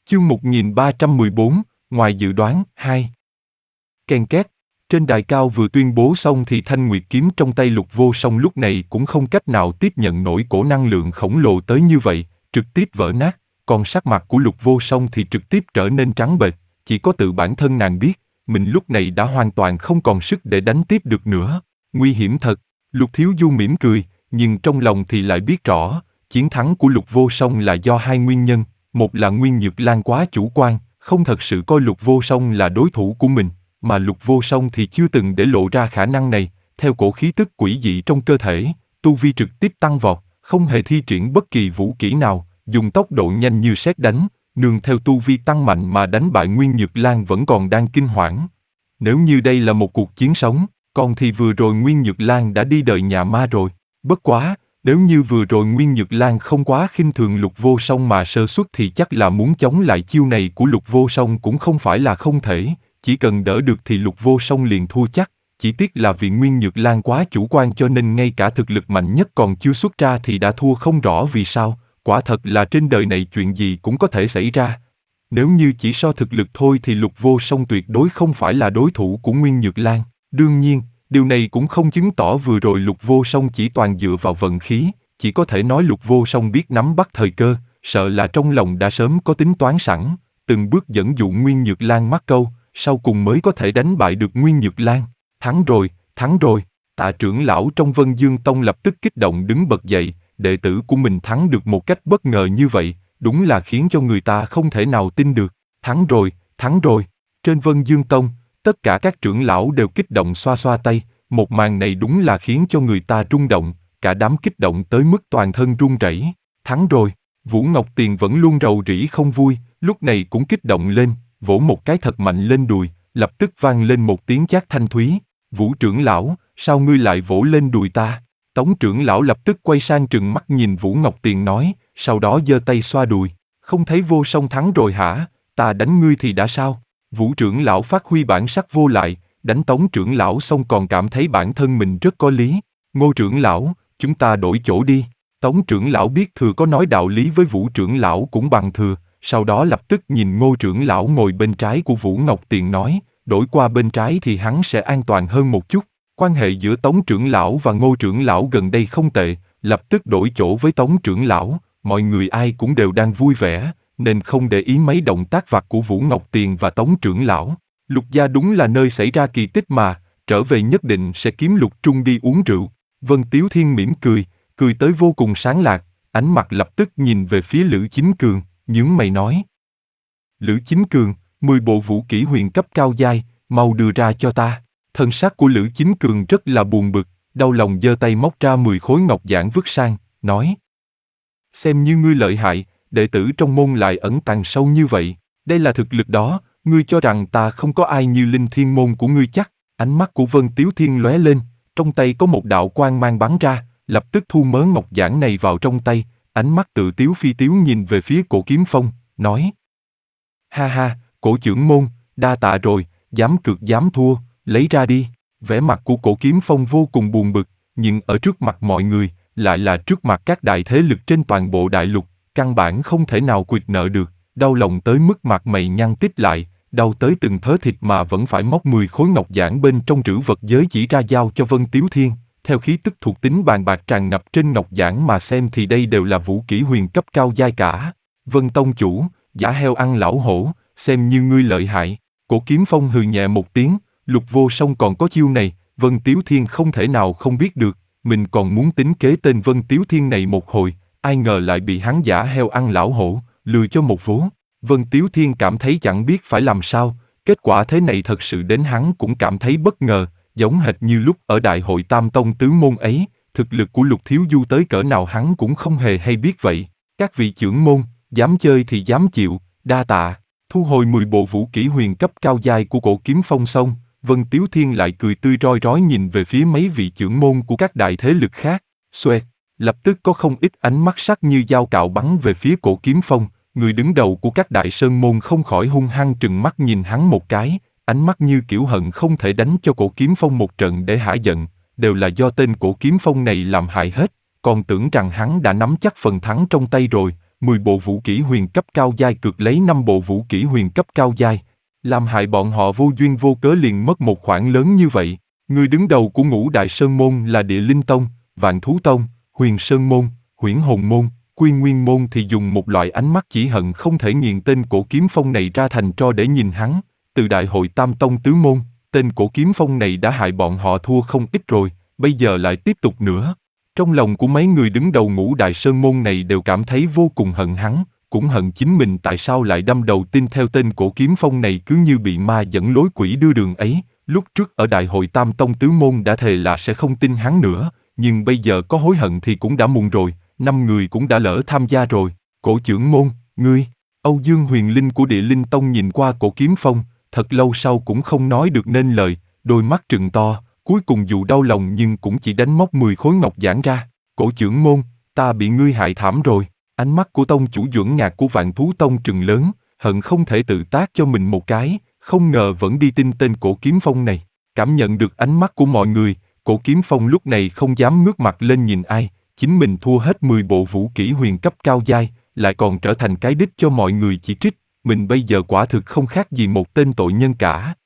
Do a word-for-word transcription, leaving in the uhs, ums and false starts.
Chương một nghìn ba trăm mười bốn, ngoài dự đoán, hai. Ken két, trên đài cao vừa tuyên bố xong thì thanh nguyệt kiếm trong tay Lục Vô Song lúc này cũng không cách nào tiếp nhận nổi cổ năng lượng khổng lồ tới như vậy, trực tiếp vỡ nát, còn sắc mặt của Lục Vô Song thì trực tiếp trở nên trắng bệch, chỉ có tự bản thân nàng biết, mình lúc này đã hoàn toàn không còn sức để đánh tiếp được nữa. Nguy hiểm thật, Lục Thiếu Du mỉm cười, nhưng trong lòng thì lại biết rõ, chiến thắng của Lục Vô Song là do hai nguyên nhân. Một là Nguyên Nhược Lan quá chủ quan, không thật sự coi Lục Vô Song là đối thủ của mình, mà Lục Vô Song thì chưa từng để lộ ra khả năng này, theo cổ khí tức quỷ dị trong cơ thể, tu vi trực tiếp tăng vọt, không hề thi triển bất kỳ vũ kỹ nào, dùng tốc độ nhanh như sét đánh, nương theo tu vi tăng mạnh mà đánh bại Nguyên Nhược Lan vẫn còn đang kinh hoảng. Nếu như đây là một cuộc chiến sống, còn thì vừa rồi Nguyên Nhược Lan đã đi đời nhà ma rồi, bất quá. Nếu như vừa rồi Nguyên Nhược Lan không quá khinh thường Lục Vô Song mà sơ suất thì chắc là muốn chống lại chiêu này của Lục Vô Song cũng không phải là không thể, chỉ cần đỡ được thì Lục Vô Song liền thua chắc, chỉ tiếc là vì Nguyên Nhược Lan quá chủ quan cho nên ngay cả thực lực mạnh nhất còn chưa xuất ra thì đã thua không rõ vì sao, quả thật là trên đời này chuyện gì cũng có thể xảy ra. Nếu như chỉ so thực lực thôi thì Lục Vô Song tuyệt đối không phải là đối thủ của Nguyên Nhược Lan, đương nhiên. Điều này cũng không chứng tỏ vừa rồi Lục Vô Song chỉ toàn dựa vào vận khí, chỉ có thể nói Lục Vô Song biết nắm bắt thời cơ, sợ là trong lòng đã sớm có tính toán sẵn, từng bước dẫn dụ Nguyên Nhược Lan mắc câu, sau cùng mới có thể đánh bại được Nguyên Nhược Lan. Thắng rồi, thắng rồi, Tạ trưởng lão trong Vân Dương Tông lập tức kích động đứng bật dậy, đệ tử của mình thắng được một cách bất ngờ như vậy, đúng là khiến cho người ta không thể nào tin được. Thắng rồi, thắng rồi, trên Vân Dương Tông. Tất cả các trưởng lão đều kích động xoa xoa tay, một màn này đúng là khiến cho người ta rung động, cả đám kích động tới mức toàn thân run rẩy. Thắng rồi, Vũ Ngọc Tiền vẫn luôn rầu rĩ không vui, lúc này cũng kích động lên, vỗ một cái thật mạnh lên đùi, lập tức vang lên một tiếng chát thanh thúy. Vũ trưởng lão, sao ngươi lại vỗ lên đùi ta? Tống trưởng lão lập tức quay sang trừng mắt nhìn Vũ Ngọc Tiền nói, sau đó giơ tay xoa đùi, không thấy Vô Song thắng rồi hả? Ta đánh ngươi thì đã sao? Vũ trưởng lão phát huy bản sắc vô lại, đánh Tống trưởng lão xong còn cảm thấy bản thân mình rất có lý. Ngô trưởng lão, chúng ta đổi chỗ đi. Tống trưởng lão biết thừa có nói đạo lý với Vũ trưởng lão cũng bằng thừa, sau đó lập tức nhìn Ngô trưởng lão ngồi bên trái của Vũ Ngọc Tiền nói, đổi qua bên trái thì hắn sẽ an toàn hơn một chút. Quan hệ giữa Tống trưởng lão và Ngô trưởng lão gần đây không tệ, lập tức đổi chỗ với Tống trưởng lão, mọi người ai cũng đều đang vui vẻ, nên không để ý mấy động tác vặt của Vũ Ngọc Tiền và Tống trưởng lão. Lục gia đúng là nơi xảy ra kỳ tích mà, trở về nhất định sẽ kiếm Lục Trung đi uống rượu. Vân Tiếu Thiên mỉm cười, cười tới vô cùng sáng lạc, ánh mặt lập tức nhìn về phía Lữ Chính Cường, nhướng mày nói. Lữ Chính Cường, mười bộ vũ kỹ huyền cấp cao giai, mau đưa ra cho ta. Thân sắc của Lữ Chính Cường rất là buồn bực, đau lòng giơ tay móc ra mười khối ngọc giản vứt sang, nói. Xem như ngươi lợi hại, đệ tử trong môn lại ẩn tàng sâu như vậy, đây là thực lực đó, ngươi cho rằng ta không có ai như linh thiên môn của ngươi chắc. Ánh mắt của Vân Tiếu Thiên lóe lên, trong tay có một đạo quang mang bắn ra, lập tức thu mớ ngọc giản này vào trong tay, ánh mắt tự tiếu phi tiếu nhìn về phía Cổ Kiếm Phong, nói. Ha ha, Cổ trưởng môn, đa tạ rồi, dám cược dám thua, lấy ra đi. Vẻ mặt của Cổ Kiếm Phong vô cùng buồn bực, nhưng ở trước mặt mọi người, lại là trước mặt các đại thế lực trên toàn bộ đại lục, căn bản không thể nào quỵt nợ được, đau lòng tới mức mặt mày nhăn tít lại, đau tới từng thớ thịt mà vẫn phải móc mười khối ngọc giản bên trong trữ vật giới chỉ ra giao cho Vân Tiếu Thiên. Theo khí tức thuộc tính bàn bạc tràn ngập trên ngọc giản mà xem thì đây đều là vũ kỹ huyền cấp cao giai cả. Vân Tông chủ, giả heo ăn lão hổ, xem như ngươi lợi hại. Cổ Kiếm Phong hừ nhẹ một tiếng, Lục Vô Song còn có chiêu này, Vân Tiếu Thiên không thể nào không biết được, mình còn muốn tính kế tên Vân Tiếu Thiên này một hồi, ai ngờ lại bị hắn giả heo ăn lão hổ, lừa cho một vố. Vân Tiếu Thiên cảm thấy chẳng biết phải làm sao, kết quả thế này thật sự đến hắn cũng cảm thấy bất ngờ, giống hệt như lúc ở đại hội Tam Tông tứ môn ấy, thực lực của Lục Thiếu Du tới cỡ nào hắn cũng không hề hay biết vậy. Các vị trưởng môn, dám chơi thì dám chịu, đa tạ. Thu hồi mười bộ vũ kỹ huyền cấp cao giai của Cổ Kiếm Phong xong, Vân Tiếu Thiên lại cười tươi rói rói nhìn về phía mấy vị trưởng môn của các đại thế lực khác. Xoẹt, lập tức có không ít ánh mắt sắc như dao cạo bắn về phía Cổ Kiếm Phong, người đứng đầu của các đại sơn môn không khỏi hung hăng trừng mắt nhìn hắn một cái, ánh mắt như kiểu hận không thể đánh cho Cổ Kiếm Phong một trận để hả giận, đều là do tên Cổ Kiếm Phong này làm hại hết, còn tưởng rằng hắn đã nắm chắc phần thắng trong tay rồi, mười bộ vũ kỹ huyền cấp cao giai cược lấy năm bộ vũ kỹ huyền cấp cao giai, làm hại bọn họ vô duyên vô cớ liền mất một khoản lớn như vậy. Người đứng đầu của ngũ đại sơn môn là Địa Linh Tông, Vạn Thú Tông, Huyền Sơn Môn, Huyễn Hồn Môn, Quy Nguyên Môn thì dùng một loại ánh mắt chỉ hận không thể nghiền tên Cổ Kiếm Phong này ra thành tro để nhìn hắn. Từ đại hội Tam Tông Tứ Môn, tên Cổ Kiếm Phong này đã hại bọn họ thua không ít rồi, bây giờ lại tiếp tục nữa. Trong lòng của mấy người đứng đầu ngũ đại sơn môn này đều cảm thấy vô cùng hận hắn, cũng hận chính mình tại sao lại đâm đầu tin theo tên Cổ Kiếm Phong này cứ như bị ma dẫn lối quỷ đưa đường ấy. Lúc trước ở đại hội Tam Tông Tứ Môn đã thề là sẽ không tin hắn nữa, nhưng bây giờ có hối hận thì cũng đã muộn rồi, năm người cũng đã lỡ tham gia rồi. Cổ trưởng môn, ngươi, Âu Dương Huyền Linh của Địa Linh Tông nhìn qua Cổ Kiếm Phong, thật lâu sau cũng không nói được nên lời, đôi mắt trừng to, cuối cùng dù đau lòng nhưng cũng chỉ đánh móc mười khối ngọc giản ra. Cổ trưởng môn, ta bị ngươi hại thảm rồi. Ánh mắt của tông chủ Duẩn Ngạc của Vạn Thú Tông trừng lớn, hận không thể tự tác cho mình một cái, không ngờ vẫn đi tin tên Cổ Kiếm Phong này. Cảm nhận được ánh mắt của mọi người, Cổ Kiếm Phong lúc này không dám ngước mặt lên nhìn ai, chính mình thua hết mười bộ vũ kỹ huyền cấp cao giai, lại còn trở thành cái đích cho mọi người chỉ trích, mình bây giờ quả thực không khác gì một tên tội nhân cả.